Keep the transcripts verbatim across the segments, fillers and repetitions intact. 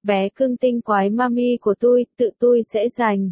bé cưng tinh quái mami của tôi, tự tôi sẽ giành.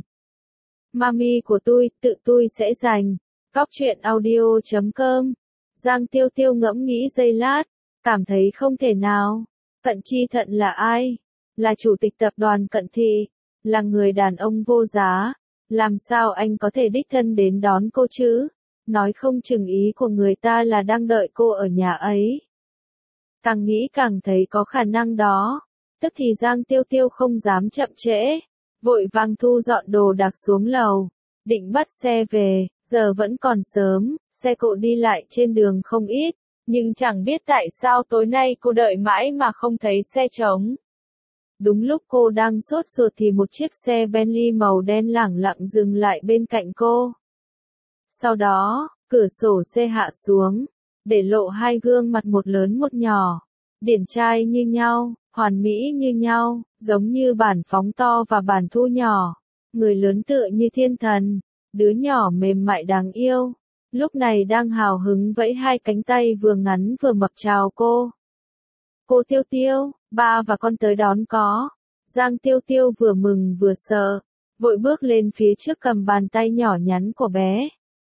Mami của tôi, tự tôi sẽ giành. Cóc truyện audio chấm com. Giang Tiêu Tiêu ngẫm nghĩ giây lát, cảm thấy không thể nào. Cận Chi Thận là ai? Là chủ tịch tập đoàn Cận Thị, là người đàn ông vô giá. Làm sao anh có thể đích thân đến đón cô chứ? Nói không chừng ý của người ta là đang đợi cô ở nhà ấy. Càng nghĩ càng thấy có khả năng đó. Tức thì Giang Tiêu Tiêu không dám chậm trễ, vội vàng thu dọn đồ đạc xuống lầu, định bắt xe về. Giờ vẫn còn sớm, xe cộ đi lại trên đường không ít, nhưng chẳng biết tại sao tối nay cô đợi mãi mà không thấy xe trống. Đúng lúc cô đang sốt ruột thì một chiếc xe Bentley màu đen lẳng lặng dừng lại bên cạnh cô. Sau đó, cửa sổ xe hạ xuống, để lộ hai gương mặt một lớn một nhỏ, điển trai như nhau, hoàn mỹ như nhau, giống như bản phóng to và bản thu nhỏ. Người lớn tựa như thiên thần, đứa nhỏ mềm mại đáng yêu, lúc này đang hào hứng vẫy hai cánh tay vừa ngắn vừa mập chào cô. Cô Tiêu Tiêu, ba và con tới đón có. Giang Tiêu Tiêu vừa mừng vừa sợ, vội bước lên phía trước cầm bàn tay nhỏ nhắn của bé.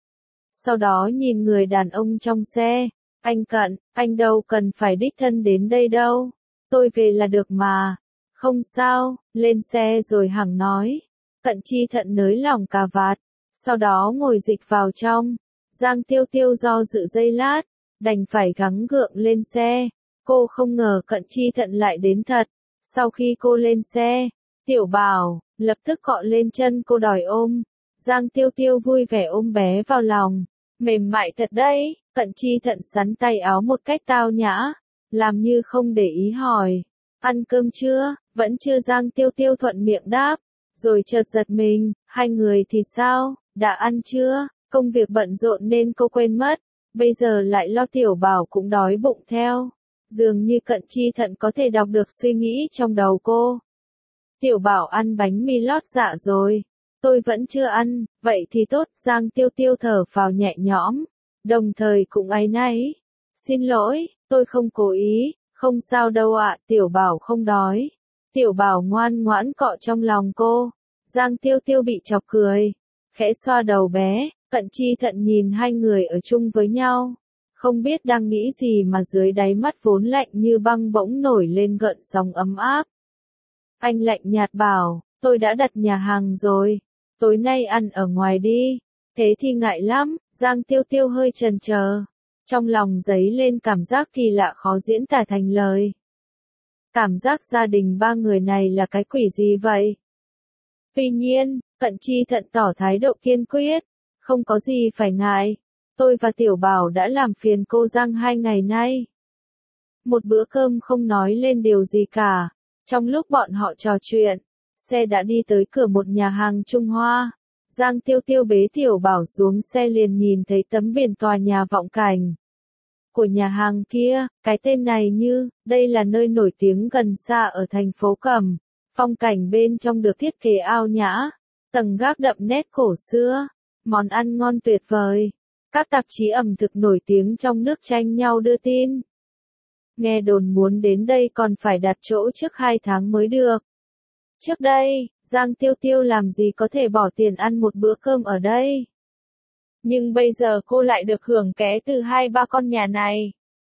Sau đó nhìn người đàn ông trong xe, anh Cận, anh đâu cần phải đích thân đến đây đâu, tôi về là được mà. Không sao, lên xe rồi hằng nói. Cận Chi Thận nới lỏng cà vạt, sau đó ngồi dịch vào trong. Giang Tiêu Tiêu do dự giây lát, đành phải gắng gượng lên xe. Cô không ngờ Cận Chi Thận lại đến thật. Sau khi cô lên xe, Tiểu Bảo lập tức cọ lên chân cô đòi ôm. Giang Tiêu Tiêu vui vẻ ôm bé vào lòng. Mềm mại thật đấy. Cận Chi Thận sắn tay áo một cách tao nhã, làm như không để ý hỏi. Ăn cơm chưa? Vẫn chưa. Giang Tiêu Tiêu thuận miệng đáp. Rồi chợt giật mình, hai người thì sao, đã ăn chưa? Công việc bận rộn nên cô quên mất, bây giờ lại lo Tiểu Bảo cũng đói bụng theo. Dường như Cận Chi Thận có thể đọc được suy nghĩ trong đầu cô. Tiểu Bảo ăn bánh mì lót dạ rồi, tôi vẫn chưa ăn, vậy thì tốt. Giang Tiêu Tiêu thở phào nhẹ nhõm, đồng thời cũng áy náy. Xin lỗi, tôi không cố ý, không sao đâu ạ. Tiểu Bảo không đói. Tiểu Bảo ngoan ngoãn cọ trong lòng cô. Giang Tiêu Tiêu bị chọc cười, khẽ xoa đầu bé. Cận Chi Thận nhìn hai người ở chung với nhau, không biết đang nghĩ gì mà dưới đáy mắt vốn lạnh như băng bỗng nổi lên gợn sóng ấm áp. Anh lạnh nhạt bảo, tôi đã đặt nhà hàng rồi, tối nay ăn ở ngoài đi. Thế thì ngại lắm. Giang Tiêu Tiêu hơi chần chờ, trong lòng dấy lên cảm giác kỳ lạ khó diễn tả thành lời. Cảm giác gia đình ba người này là cái quỷ gì vậy? Tuy nhiên, Cận Chi Thận tỏ thái độ kiên quyết, không có gì phải ngại. Tôi và Tiểu Bảo đã làm phiền cô Giang hai ngày nay. Một bữa cơm không nói lên điều gì cả. Trong lúc bọn họ trò chuyện, xe đã đi tới cửa một nhà hàng Trung Hoa. Giang Tiêu Tiêu bế Tiểu Bảo xuống xe liền nhìn thấy tấm biển tòa nhà vọng cảnh của nhà hàng kia. Cái tên này như, đây là nơi nổi tiếng gần xa ở thành phố Cẩm. Phong cảnh bên trong được thiết kế ao nhã, tầng gác đậm nét cổ xưa, món ăn ngon tuyệt vời. Các tạp chí ẩm thực nổi tiếng trong nước tranh nhau đưa tin. Nghe đồn muốn đến đây còn phải đặt chỗ trước hai tháng mới được. Trước đây, Giang Tiêu Tiêu làm gì có thể bỏ tiền ăn một bữa cơm ở đây. Nhưng bây giờ cô lại được hưởng ké từ hai ba con nhà này.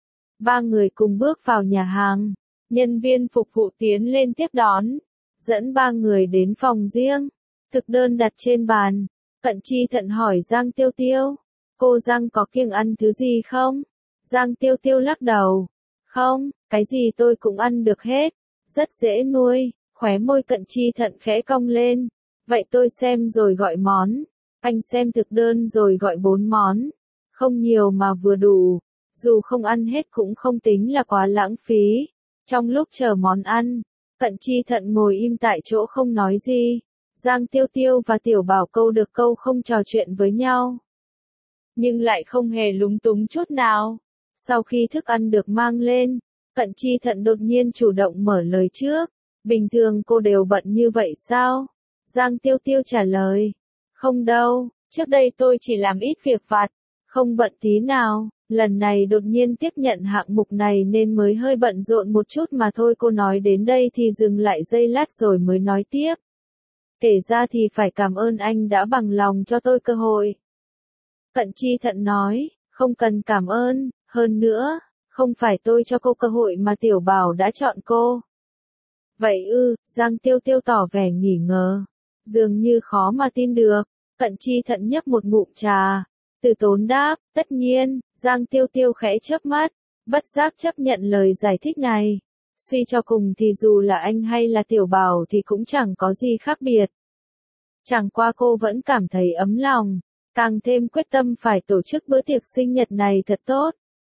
Ba người cùng bước vào nhà hàng. Nhân viên phục vụ tiến lên tiếp đón, dẫn ba người đến phòng riêng. Thực đơn đặt trên bàn. Cận Chi Thận hỏi Giang Tiêu Tiêu, cô Giang có kiêng ăn thứ gì không? Giang Tiêu Tiêu lắc đầu. Không, cái gì tôi cũng ăn được hết. Rất dễ nuôi. Khóe môi Cận Chi Thận khẽ cong lên. Vậy tôi xem rồi gọi món. Anh xem thực đơn rồi gọi bốn món. Không nhiều mà vừa đủ. Dù không ăn hết cũng không tính là quá lãng phí. Trong lúc chờ món ăn, Cận Chi Thận ngồi im tại chỗ không nói gì. Giang Tiêu Tiêu và Tiểu Bảo câu được câu không trò chuyện với nhau, nhưng lại không hề lúng túng chút nào. Sau khi thức ăn được mang lên, Cận Chi Thận đột nhiên chủ động mở lời trước. Bình thường cô đều bận như vậy sao? Giang Tiêu Tiêu trả lời. Không đâu, trước đây tôi chỉ làm ít việc vặt, không bận tí nào. Lần này đột nhiên tiếp nhận hạng mục này nên mới hơi bận rộn một chút mà thôi. Cô nói đến đây thì dừng lại giây lát rồi mới nói tiếp. Kể ra thì phải cảm ơn anh đã bằng lòng cho tôi cơ hội. Cận Chi Thận nói, không cần cảm ơn, hơn nữa, không phải tôi cho cô cơ hội mà Tiểu Bảo đã chọn cô. Vậy ư, Giang Tiêu Tiêu tỏ vẻ nghi ngờ, dường như khó mà tin được. Cận Chi Thận nhấp một ngụm trà, từ tốn đáp, tất nhiên. Giang Tiêu Tiêu khẽ chớp mắt, bất giác chấp nhận lời giải thích này. Suy cho cùng thì dù là anh hay là Tiểu Bảo thì cũng chẳng có gì khác biệt. Chẳng qua cô vẫn cảm thấy ấm lòng, càng thêm quyết tâm phải tổ chức bữa tiệc sinh nhật này thật tốt.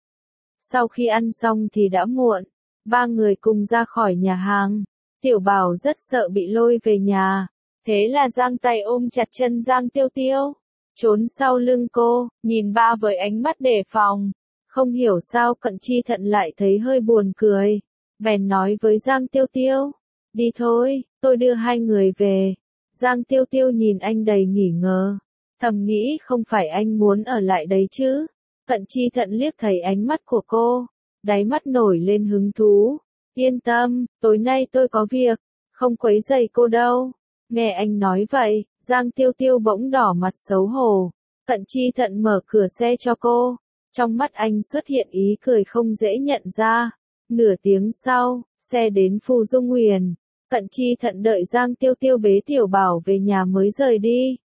Sau khi ăn xong thì đã muộn, ba người cùng ra khỏi nhà hàng. Tiểu Bảo rất sợ bị lôi về nhà, thế là giang tay ôm chặt chân Giang Tiêu Tiêu, trốn sau lưng cô, nhìn ba với ánh mắt đề phòng. Không hiểu sao Cận Chi Thận lại thấy hơi buồn cười, bèn nói với Giang Tiêu Tiêu, đi thôi, tôi đưa hai người về. Giang Tiêu Tiêu nhìn anh đầy nghi ngờ, thầm nghĩ không phải anh muốn ở lại đấy chứ. Cận Chi Thận liếc thấy ánh mắt của cô, đáy mắt nổi lên hứng thú. Yên tâm, tối nay tôi có việc, không quấy rầy cô đâu. Nghe anh nói vậy, Giang Tiêu Tiêu bỗng đỏ mặt xấu hổ. Cận Chi Thận mở cửa xe cho cô, trong mắt anh xuất hiện ý cười không dễ nhận ra. Nửa tiếng sau, xe đến Phù Dung Huyền. Cận Chi Thận đợi Giang Tiêu Tiêu bế Tiểu Bảo về nhà mới rời đi.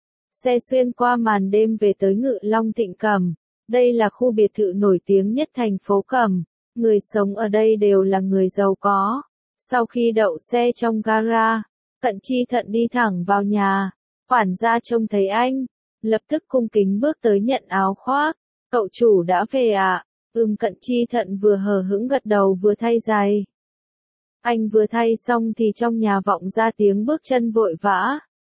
Xe xuyên qua màn đêm về tới Ngự Long Thịnh Cẩm. Đây là khu biệt thự nổi tiếng nhất thành phố Cẩm. Người sống ở đây đều là người giàu có. Sau khi đậu xe trong gara, Cận Chi Thận đi thẳng vào nhà. Quản gia trông thấy anh, lập tức cung kính bước tới nhận áo khoác. Cậu chủ đã về ạ? À? Ừm. Cận Chi Thận vừa hờ hững gật đầu vừa thay giày. Anh vừa thay xong thì trong nhà vọng ra tiếng bước chân vội vã.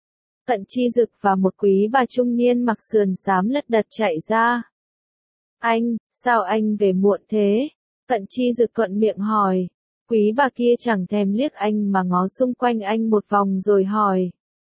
Cận Chi Dực và một quý bà trung niên mặc sườn xám lật đật chạy ra. Anh, sao anh về muộn thế? Cận Chi Dực thuận miệng hỏi. Quý bà kia chẳng thèm liếc anh mà ngó xung quanh anh một vòng rồi hỏi.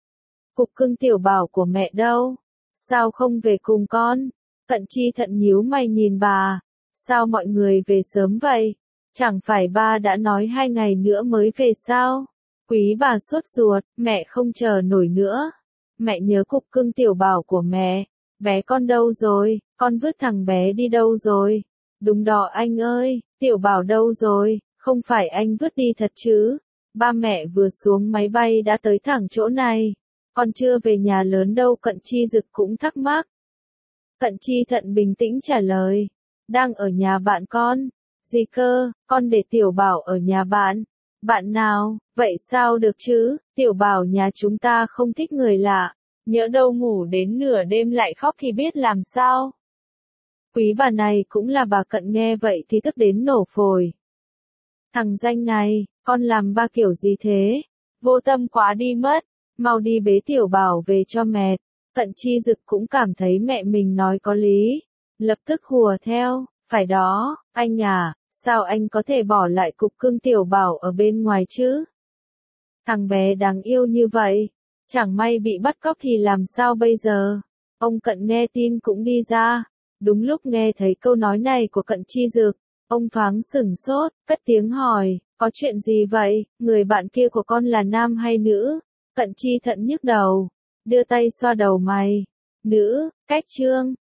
Cục cưng Tiểu Bảo của mẹ đâu? Sao không về cùng con? Cận Chi Thận nhíu mày nhìn bà. Sao mọi người về sớm vậy? Chẳng phải ba đã nói hai ngày nữa mới về sao? Quý bà sốt ruột, mẹ không chờ nổi nữa. Mẹ nhớ cục cưng Tiểu Bảo của mẹ. Bé con đâu rồi? Con vứt thằng bé đi đâu rồi? Đúng đó anh ơi, Tiểu Bảo đâu rồi? Không phải anh vứt đi thật chứ? Ba mẹ vừa xuống máy bay đã tới thẳng chỗ này. Con chưa về nhà lớn đâu. Cận Chi Dực cũng thắc mắc. Cận Chi Thận bình tĩnh trả lời. Đang ở nhà bạn con. Gì cơ, con để Tiểu Bảo ở nhà bạn. Bạn nào, vậy sao được chứ? Tiểu Bảo nhà chúng ta không thích người lạ. Nhỡ đâu ngủ đến nửa đêm lại khóc thì biết làm sao? Quý bà này cũng là bà Cận nghe vậy thì tức đến nổ phổi. Thằng danh này, con làm ba kiểu gì thế? Vô tâm quá đi mất, mau đi bế Tiểu Bảo về cho mẹ. Cận Chi Dực cũng cảm thấy mẹ mình nói có lý. Lập tức hùa theo, phải đó, anh à, sao anh có thể bỏ lại cục cưng Tiểu Bảo ở bên ngoài chứ? Thằng bé đáng yêu như vậy, chẳng may bị bắt cóc thì làm sao bây giờ? Ông Cận nghe tin cũng đi ra. Đúng lúc nghe thấy câu nói này của Cận Chi Dực, ông thoáng sửng sốt, cất tiếng hỏi, có chuyện gì vậy, người bạn kia của con là nam hay nữ? Cận Chi Thận nhức đầu, đưa tay xoa đầu mày, nữ, cách trương,